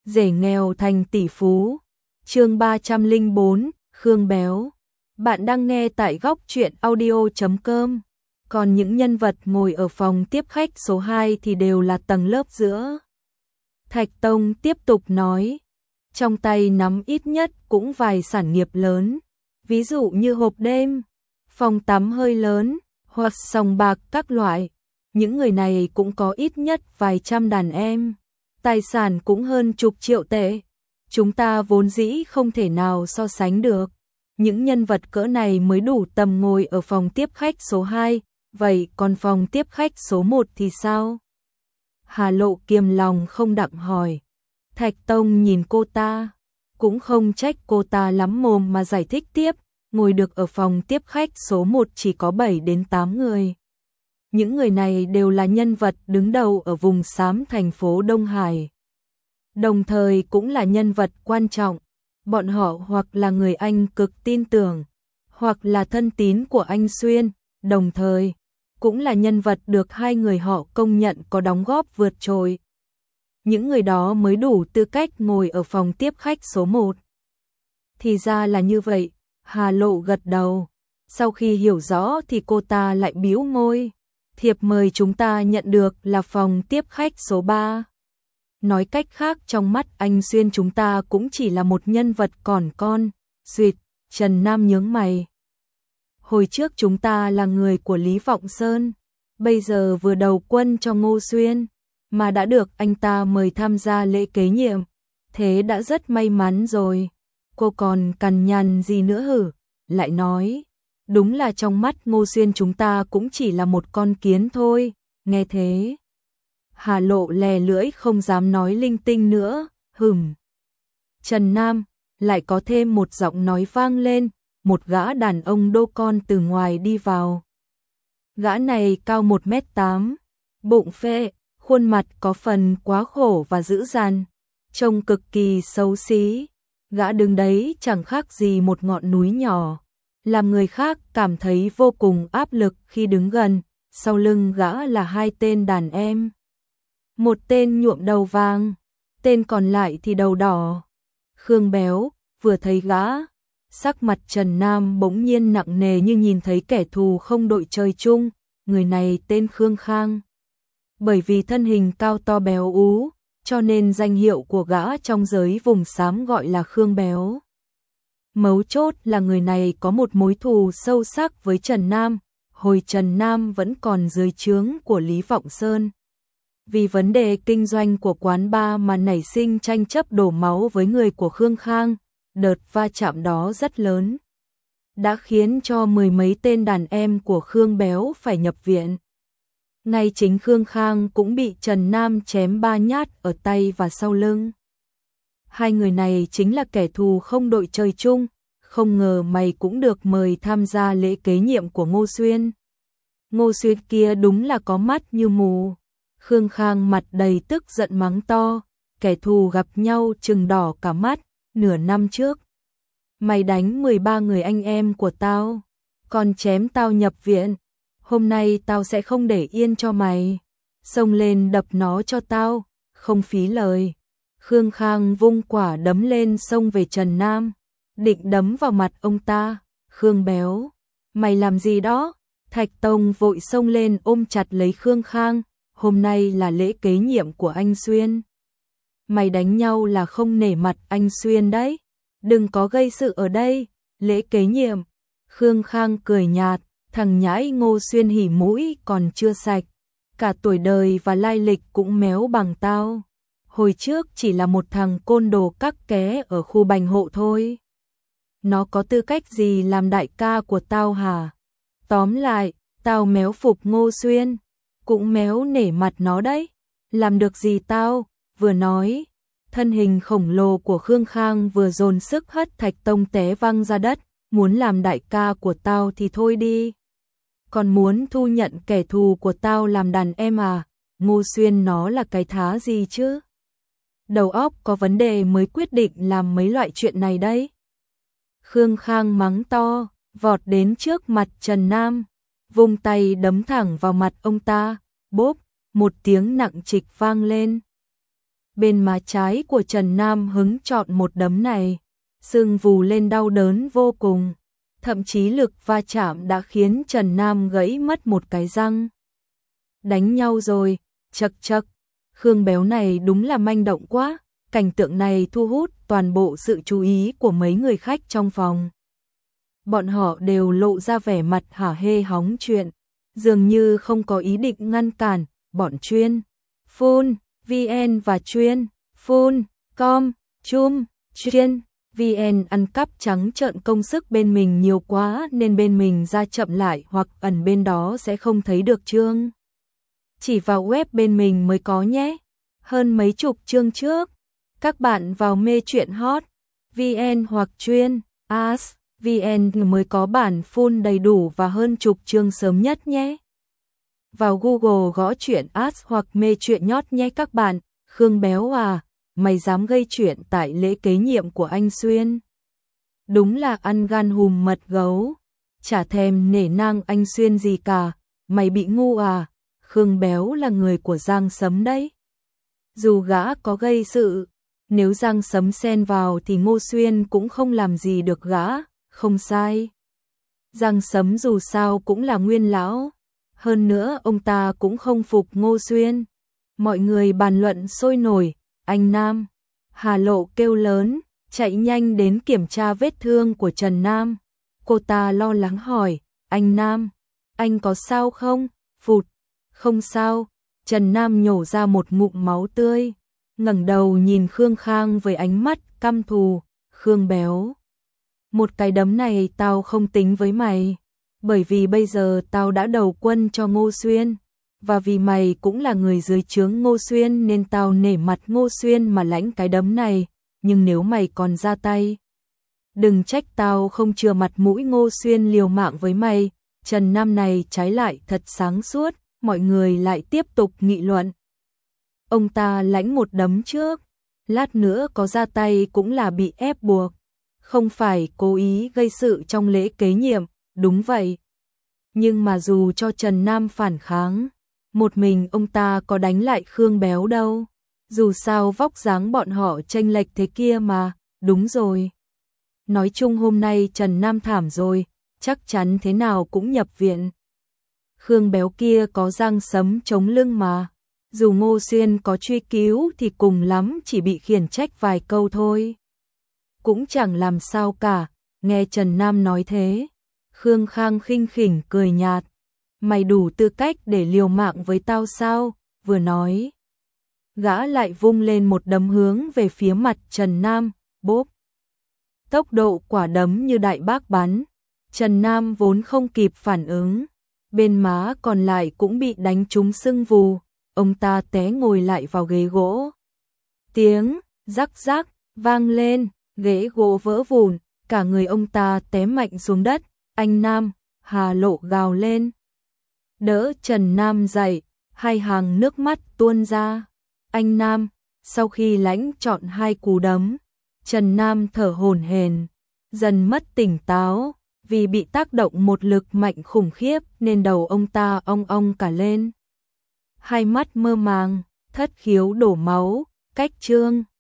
rể nghèo thành tỷ phú. Chương 304, Khương Béo. Bạn đang nghe tại góc truyện audio.com. Còn những nhân vật ngồi ở phòng tiếp khách số 2 thì đều là tầng lớp giữa. Thạch Tông tiếp tục nói, trong tay nắm ít nhất cũng vài sản nghiệp lớn, ví dụ như hộp đêm, phòng tắm hơi lớn, hoặc sòng bạc các loại. Những người này cũng có ít nhất vài trăm đàn em, tài sản cũng hơn chục triệu tệ. Chúng ta vốn dĩ không thể nào so sánh được. Những nhân vật cỡ này mới đủ tầm ngồi ở phòng tiếp khách số 2, vậy còn phòng tiếp khách số 1 thì sao? Hà Lộ kiềm lòng không đặng hỏi. Thạch Tông nhìn cô ta, cũng không trách cô ta lắm mồm mà giải thích tiếp, ngồi được ở phòng tiếp khách số 1 chỉ có 7 đến 8 người. Những người này đều là nhân vật đứng đầu ở vùng xám thành phố Đông Hải. Đồng thời cũng là nhân vật quan trọng, bọn họ hoặc là người anh cực tin tưởng, hoặc là thân tín của anh Xuyên, đồng thời cũng là nhân vật được hai người họ công nhận có đóng góp vượt trội. Những người đó mới đủ tư cách ngồi ở phòng tiếp khách số 1. Thì ra là như vậy, Hà Lộ gật đầu. Sau khi hiểu rõ thì cô ta lại bĩu môi. Thiệp mời chúng ta nhận được là phòng tiếp khách số 3. Nói cách khác trong mắt anh Xuyên chúng ta cũng chỉ là một nhân vật còn con. Duyệt, Trần Nam nhướng mày. Hồi trước chúng ta là người của Lý Vọng Sơn, bây giờ vừa đầu quân cho Ngô Xuyên, mà đã được anh ta mời tham gia lễ kế nhiệm, thế đã rất may mắn rồi. Cô còn cằn nhằn gì nữa hử? Lại nói, đúng là trong mắt Ngô Xuyên chúng ta cũng chỉ là một con kiến thôi, nghe thế. Hà Lộ lè lưỡi không dám nói linh tinh nữa, Trần Nam, lại có thêm một giọng nói vang lên, một gã đàn ông đô con từ ngoài đi vào. Gã này cao 1m8, bụng phệ, khuôn mặt có phần quá khổ và dữ dằn, trông cực kỳ xấu xí. Gã đứng đấy chẳng khác gì một ngọn núi nhỏ, làm người khác cảm thấy vô cùng áp lực khi đứng gần. Sau lưng gã là hai tên đàn em. Một tên nhuộm đầu vàng, tên còn lại thì đầu đỏ. Khương Béo vừa thấy gã, sắc mặt Trần Nam bỗng nhiên nặng nề như nhìn thấy kẻ thù không đội trời chung. Người này tên Khương Khang. Bởi vì thân hình cao to béo ú, cho nên danh hiệu của gã trong giới vùng xám gọi là Khương Béo. Mấu chốt là người này có một mối thù sâu sắc với Trần Nam, hồi Trần Nam vẫn còn dưới trướng của Lý Vọng Sơn. Vì vấn đề kinh doanh của quán bar mà nảy sinh tranh chấp đổ máu với người của Khương Khang, đợt va chạm đó rất lớn, đã khiến cho mười mấy tên đàn em của Khương Béo phải nhập viện. Ngay chính Khương Khang cũng bị Trần Nam chém 3 nhát ở tay và sau lưng. Hai người này chính là kẻ thù không đội trời chung, không ngờ mày cũng được mời tham gia lễ kế nhiệm của Ngô Xuyên. Ngô Xuyên kia đúng là có mắt như mù. Khương Khang mặt đầy tức giận mắng to, kẻ thù gặp nhau trừng đỏ cả mắt. Nửa năm trước, mày đánh 13 người anh em của tao, còn chém tao nhập viện. Hôm nay tao sẽ không để yên cho mày, xông lên đập nó cho tao, không phí lời. Khương Khang vung quả đấm lên xông về Trần Nam, định đấm vào mặt ông ta. Khương Béo, mày làm gì đó? Thạch Tông vội xông lên ôm chặt lấy Khương Khang, hôm nay là lễ kế nhiệm của anh Xuyên. Mày đánh nhau là không nể mặt anh Xuyên đấy, đừng có gây sự ở đây. Lễ kế nhiệm. Khương Khang cười nhạt, thằng nhãi Ngô Xuyên hỉ mũi còn chưa sạch, cả tuổi đời và lai lịch cũng méo bằng tao. Hồi trước chỉ là một thằng côn đồ cắc ké ở khu Bành Hộ thôi. Nó có tư cách gì làm đại ca của tao hả? Tóm lại, tao méo phục Ngô Xuyên, cũng méo nể mặt nó đấy. Làm được gì tao? Vừa nói, thân hình khổng lồ của Khương Khang vừa dồn sức hất Thạch Tông té văng ra đất. Muốn làm đại ca của tao thì thôi đi, còn muốn thu nhận kẻ thù của tao làm đàn em à? Ngô Xuyên nó là cái thá gì chứ? Đầu óc có vấn đề mới quyết định làm mấy loại chuyện này đấy. Khương Khang mắng to, vọt đến trước mặt Trần Nam, vung tay đấm thẳng vào mặt ông ta. Bốp, một tiếng nặng trịch vang lên. bên má trái của Trần Nam Hứng chọn một đấm này, sưng vù lên đau đớn vô cùng, thậm chí lực va chạm đã khiến Trần Nam gãy mất một cái răng. Đánh nhau rồi, chậc chậc, Khương Béo này đúng là manh động quá, cảnh tượng này thu hút toàn bộ sự chú ý của mấy người khách trong phòng. Bọn họ đều lộ ra vẻ mặt hả hê hóng chuyện, dường như không có ý định ngăn cản, bọn chuyên, phun, VN và chuyên, phun, com, chum, chuyên, VN ăn cắp trắng trợn công sức bên mình nhiều quá nên bên mình ra chậm lại hoặc ẩn bên đó sẽ không thấy được chương. Chỉ vào web bên mình mới có nhé, hơn mấy chục chương trước. Các bạn vào mê truyện hot, VN hoặc chuyên, as, VN mới có bản full đầy đủ và hơn chục chương sớm nhất nhé. Vào Google gõ truyện as hoặc mê truyện nhót nhé các bạn. Khương Béo à, mày dám gây chuyện tại lễ kế nhiệm của anh Xuyên. Đúng là ăn gan hùm mật gấu, chả thèm nể nang anh Xuyên gì cả, mày bị ngu à. Khương Béo là người của Giang Sấm đấy. Dù gã có gây sự, nếu Giang Sấm xen vào thì Ngô Xuyên cũng không làm gì được gã, không sai. Giang Sấm dù sao cũng là nguyên lão, hơn nữa ông ta cũng không phục Ngô Xuyên. Mọi người bàn luận sôi nổi, anh Nam. Hà Lộ kêu lớn, chạy nhanh đến kiểm tra vết thương của Trần Nam. Cô ta lo lắng hỏi, anh Nam, anh có sao không? Phụt, không sao. Trần Nam nhổ ra một ngụm máu tươi, ngẩng đầu nhìn Khương Khang với ánh mắt căm thù. Khương Béo, một cái đấm này tao không tính với mày, bởi vì bây giờ tao đã đầu quân cho Ngô Xuyên, và vì mày cũng là người dưới trướng Ngô Xuyên nên tao nể mặt Ngô Xuyên mà lãnh cái đấm này, nhưng nếu mày còn ra tay, đừng trách tao không chừa mặt mũi Ngô Xuyên liều mạng với mày. Trần Nam này trái lại thật sáng suốt, mọi người lại tiếp tục nghị luận. Ông ta lãnh một đấm trước, lát nữa có ra tay cũng là bị ép buộc, không phải cố ý gây sự trong lễ kế nhiệm, đúng vậy. Nhưng mà dù cho Trần Nam phản kháng, một mình ông ta có đánh lại Khương Béo đâu. Dù sao vóc dáng bọn họ chênh lệch thế kia mà, đúng rồi. Nói chung hôm nay Trần Nam thảm rồi, chắc chắn thế nào cũng nhập viện. Khương Béo kia có Giang Sấm chống lưng mà, dù Ngô Xuyên có truy cứu thì cùng lắm chỉ bị khiển trách vài câu thôi. Cũng chẳng làm sao cả, nghe Trần Nam nói thế. Khương Khang khinh khỉnh cười nhạt, mày đủ tư cách để liều mạng với tao sao? Vừa nói, gã lại vung lên một đấm hướng về phía mặt Trần Nam, bốp. Tốc độ quả đấm như đại bác bắn, Trần Nam vốn không kịp phản ứng, bên má còn lại cũng bị đánh trúng sưng vù, ông ta té ngồi lại vào ghế gỗ. Tiếng rắc rắc vang lên, ghế gỗ vỡ vụn, cả người ông ta té mạnh xuống đất. Anh Nam, Hà Lộ gào lên, đỡ Trần Nam dậy, hai hàng nước mắt tuôn ra. Anh Nam, sau khi lãnh trọn hai cú đấm, Trần Nam thở hổn hển, dần mất tỉnh táo, vì bị tác động một lực mạnh khủng khiếp nên đầu ông ta ong ong cả lên. Hai mắt mơ màng, thất khiếu đổ máu, cách chương.